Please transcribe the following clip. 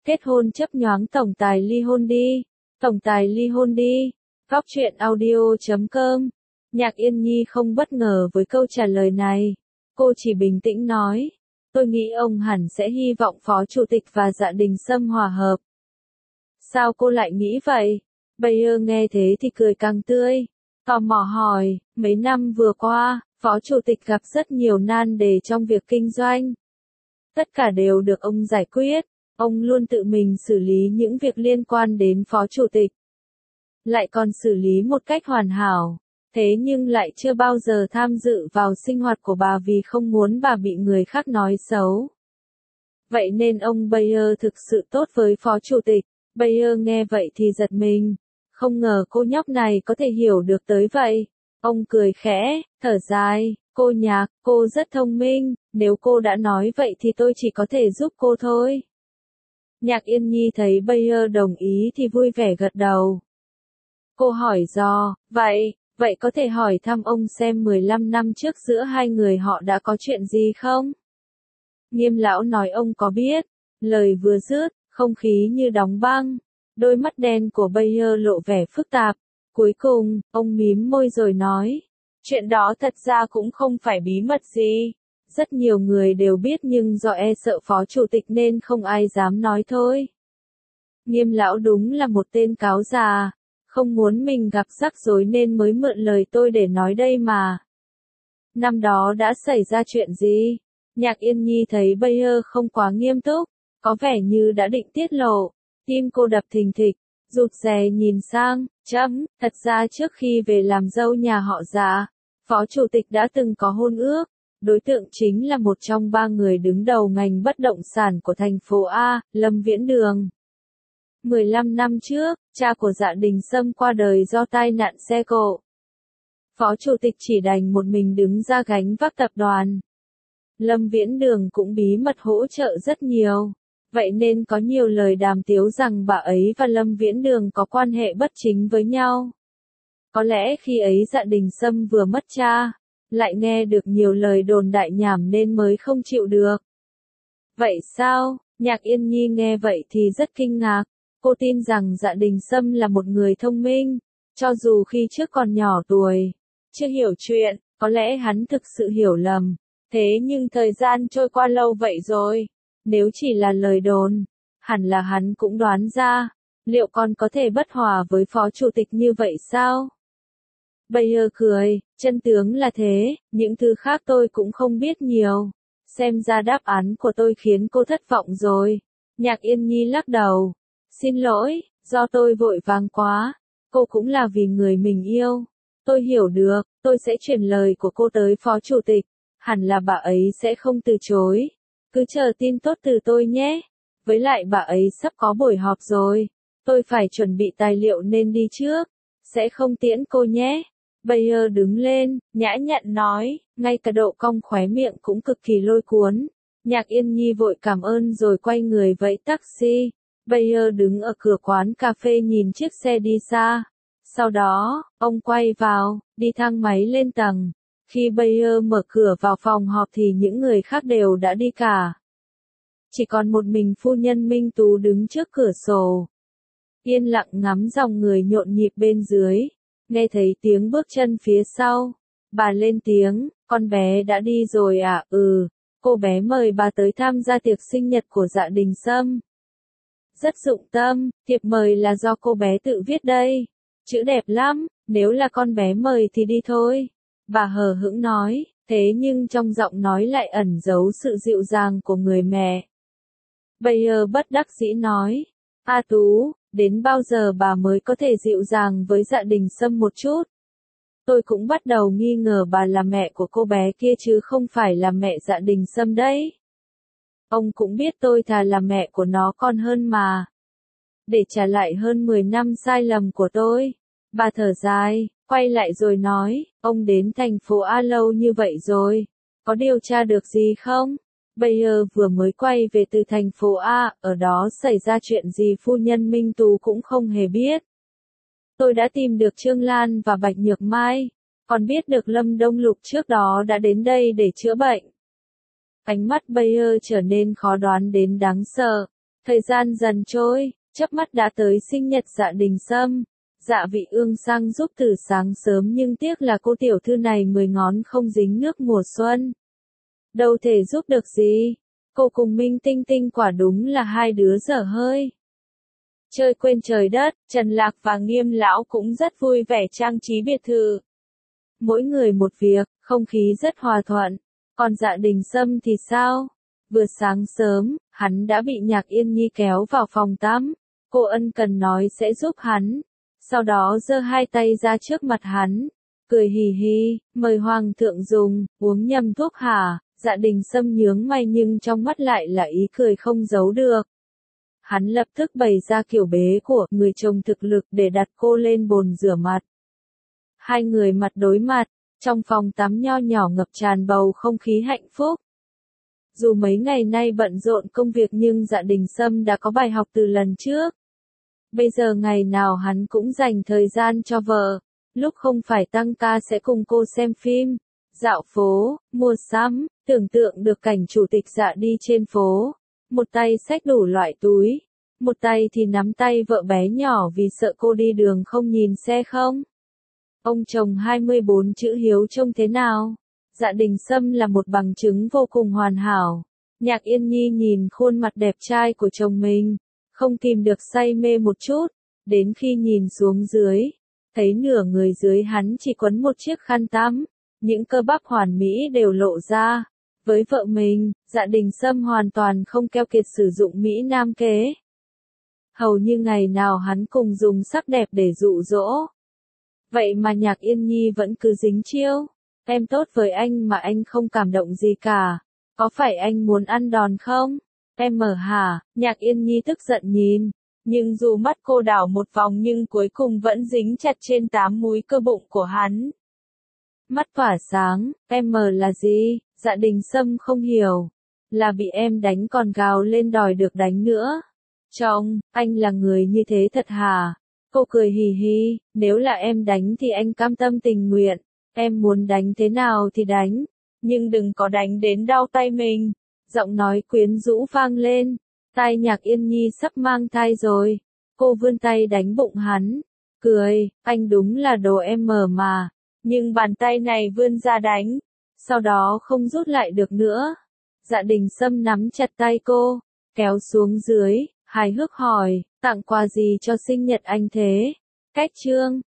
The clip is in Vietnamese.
Kết hôn chấp nhoáng tổng tài ly hôn đi. Tổng tài ly hôn đi. Góc truyện audio.com. Nhạc Yên Nhi không bất ngờ với câu trả lời này. Cô chỉ bình tĩnh nói. Tôi nghĩ ông hẳn sẽ hy vọng Phó Chủ tịch và Dạ Đình Sâm hòa hợp. Sao cô lại nghĩ vậy? Bayer nghe thế thì cười càng tươi. Tò mò hỏi, mấy năm vừa qua, Phó Chủ tịch gặp rất nhiều nan đề trong việc kinh doanh. Tất cả đều được ông giải quyết. Ông luôn tự mình xử lý những việc liên quan đến Phó Chủ tịch. Lại còn xử lý một cách hoàn hảo. Thế nhưng lại chưa bao giờ tham dự vào sinh hoạt của bà vì không muốn bà bị người khác nói xấu. Vậy nên ông Bayer thực sự tốt với Phó Chủ tịch. Bayer nghe vậy thì giật mình. Không ngờ cô nhóc này có thể hiểu được tới vậy. Ông cười khẽ, thở dài, cô Nhạc, cô rất thông minh, nếu cô đã nói vậy thì tôi chỉ có thể giúp cô thôi. Nhạc Yên Nhi thấy Bayer đồng ý thì vui vẻ gật đầu. Cô hỏi dò, vậy có thể hỏi thăm ông xem 15 năm trước giữa hai người họ đã có chuyện gì không? Nghiêm lão nói ông có biết. Lời vừa dứt, không khí như đóng băng. Đôi mắt đen của Bayer lộ vẻ phức tạp. Cuối cùng, ông mím môi rồi nói. Chuyện đó thật ra cũng không phải bí mật gì. Rất nhiều người đều biết nhưng do e sợ Phó Chủ tịch nên không ai dám nói thôi. Nghiêm lão đúng là một tên cáo già. Không muốn mình gặp rắc rối nên mới mượn lời tôi để nói đây mà. Năm đó đã xảy ra chuyện gì? Nhạc Yên Nhi thấy Bayer không quá nghiêm túc, có vẻ như đã định tiết lộ. Tim cô đập thình thịch, rụt rè nhìn sang, thật ra trước khi về làm dâu nhà họ Dạ, Phó Chủ tịch đã từng có hôn ước. Đối tượng chính là một trong ba người đứng đầu ngành bất động sản của thành phố A, Lâm Viễn Đường. 15 năm trước, cha của Dạ Đình Sâm qua đời do tai nạn xe cộ. Phó Chủ tịch chỉ đành một mình đứng ra gánh vác tập đoàn. Lâm Viễn Đường cũng bí mật hỗ trợ rất nhiều. Vậy nên có nhiều lời đàm tiếu rằng bà ấy và Lâm Viễn Đường có quan hệ bất chính với nhau. Có lẽ khi ấy Dạ Đình Sâm vừa mất cha, lại nghe được nhiều lời đồn đại nhảm nên mới không chịu được. Vậy sao? Nhạc Yên Nhi nghe vậy thì rất kinh ngạc. Cô tin rằng Dạ Đình Sâm là một người thông minh, cho dù khi trước còn nhỏ tuổi, chưa hiểu chuyện, có lẽ hắn thực sự hiểu lầm. Thế nhưng thời gian trôi qua lâu vậy rồi, nếu chỉ là lời đồn, hẳn là hắn cũng đoán ra, liệu còn có thể bất hòa với Phó Chủ tịch như vậy sao? Bayer cười, chân tướng là thế, những thứ khác tôi cũng không biết nhiều. Xem ra đáp án của tôi khiến cô thất vọng rồi. Nhạc Yên Nhi lắc đầu. Xin lỗi, do tôi vội vàng quá. Cô cũng là vì người mình yêu. Tôi hiểu được, tôi sẽ chuyển lời của cô tới Phó Chủ tịch. Hẳn là bà ấy sẽ không từ chối. Cứ chờ tin tốt từ tôi nhé. Với lại bà ấy sắp có buổi họp rồi. Tôi phải chuẩn bị tài liệu nên đi trước. Sẽ không tiễn cô nhé. Bayer đứng lên, nhã nhặn nói, ngay cả độ cong khóe miệng cũng cực kỳ lôi cuốn. Nhạc Yên Nhi vội cảm ơn rồi quay người vẫy taxi. Bayer đứng ở cửa quán cà phê nhìn chiếc xe đi xa. Sau đó, ông quay vào, đi thang máy lên tầng. Khi Bayer mở cửa vào phòng họp thì những người khác đều đã đi cả. Chỉ còn một mình phu nhân Minh Tú đứng trước cửa sổ. Yên lặng ngắm dòng người nhộn nhịp bên dưới. Nghe thấy tiếng bước chân phía sau. Bà lên tiếng, con bé đã đi rồi à? Cô bé mời bà tới tham gia tiệc sinh nhật của Dạ Đình Sâm. Rất dụng tâm, thiệp mời là do cô bé tự viết đây. Chữ đẹp lắm, nếu là con bé mời thì đi thôi. Bà hờ hững nói, thế nhưng trong giọng nói lại ẩn giấu sự dịu dàng của người mẹ. Bayer bất đắc dĩ nói, A Tú, đến bao giờ bà mới có thể dịu dàng với Dạ Đình Sâm một chút? Tôi cũng bắt đầu nghi ngờ bà là mẹ của cô bé kia chứ không phải là mẹ Dạ Đình Sâm đấy. Ông cũng biết tôi thà là mẹ của nó còn hơn mà. Để trả lại hơn 10 năm sai lầm của tôi. Bà thở dài, quay lại rồi nói, ông đến thành phố A lâu như vậy rồi. Có điều tra được gì không? Bayer vừa mới quay về từ thành phố A, ở đó xảy ra chuyện gì phu nhân Minh Tú cũng không hề biết. Tôi đã tìm được Trương Lan và Bạch Nhược Mai, còn biết được Lâm Đông Lục trước đó đã đến đây để chữa bệnh. Ánh mắt Bayer trở nên khó đoán đến đáng sợ. Thời gian dần trôi, chớp mắt đã tới sinh nhật Dạ Đình Sâm. Dạ Vị Ương sang giúp từ sáng sớm nhưng tiếc là cô tiểu thư này 10 ngón không dính nước mùa xuân. Đâu thể giúp được gì. Cô cùng Minh Tinh Tinh quả đúng là hai đứa dở hơi. Chơi quên trời đất, Trần Lạc và Nghiêm Lão cũng rất vui vẻ trang trí biệt thự. Mỗi người một việc, không khí rất hòa thuận. Còn Dạ Đình Sâm thì sao? Vừa sáng sớm, hắn đã bị Nhạc Yên Nhi kéo vào phòng tắm. Cô ân cần nói sẽ giúp hắn. Sau đó giơ hai tay ra trước mặt hắn. Cười hì hì, mời Hoàng thượng dùng, uống nhầm thuốc hả? Dạ Đình Sâm nhướng mày nhưng trong mắt lại là ý cười không giấu được. Hắn lập tức bày ra kiểu bế của người chồng thực lực để đặt cô lên bồn rửa mặt. Hai người mặt đối mặt, trong phòng tắm nho nhỏ ngập tràn bầu không khí hạnh phúc. Dù mấy ngày nay bận rộn công việc nhưng Dạ Đình Sâm đã có bài học từ lần trước. Bây giờ ngày nào hắn cũng dành thời gian cho vợ, lúc không phải tăng ca sẽ cùng cô xem phim, dạo phố, mua sắm, tưởng tượng được cảnh chủ tịch Dạ đi trên phố. Một tay xách đủ loại túi, một tay thì nắm tay vợ bé nhỏ vì sợ cô đi đường không nhìn xe không. Ông chồng 24 chữ hiếu trông thế nào? Dạ Đình Sâm là một bằng chứng vô cùng hoàn hảo. Nhạc Yên Nhi nhìn khuôn mặt đẹp trai của chồng mình, không kìm được say mê một chút, đến khi nhìn xuống dưới, thấy nửa người dưới hắn chỉ quấn một chiếc khăn tắm, những cơ bắp hoàn mỹ đều lộ ra. Với vợ mình, Dạ Đình Sâm hoàn toàn không keo kiệt sử dụng Mỹ Nam kế. Hầu như ngày nào hắn cùng dùng sắc đẹp để dụ dỗ. Vậy mà Nhạc Yên Nhi vẫn cứ dính chiêu. Em tốt với anh mà anh không cảm động gì cả. Có phải anh muốn ăn đòn không? Em mở hả? Nhạc Yên Nhi tức giận nhìn. Nhưng dù mắt cô đảo một vòng nhưng cuối cùng vẫn dính chặt trên 8 múi cơ bụng của hắn. Mắt tỏa sáng, em mở là gì? Dạ Đình Sâm không hiểu. Là bị em đánh còn gào lên đòi được đánh nữa. Chồng, anh là người như thế thật hả? Cô cười hì hì, nếu là em đánh thì anh cam tâm tình nguyện. Em muốn đánh thế nào thì đánh. Nhưng đừng có đánh đến đau tay mình. Giọng nói quyến rũ vang lên. Tai Nhạc Yên Nhi sắp mang thai rồi. Cô vươn tay đánh bụng hắn. Cười, anh đúng là đồ em mở mà. Nhưng bàn tay này vươn ra đánh. Sau đó không rút lại được nữa. Dạ Đình Sâm nắm chặt tay cô, kéo xuống dưới, hài hước hỏi, tặng quà gì cho sinh nhật anh thế? Cách trương,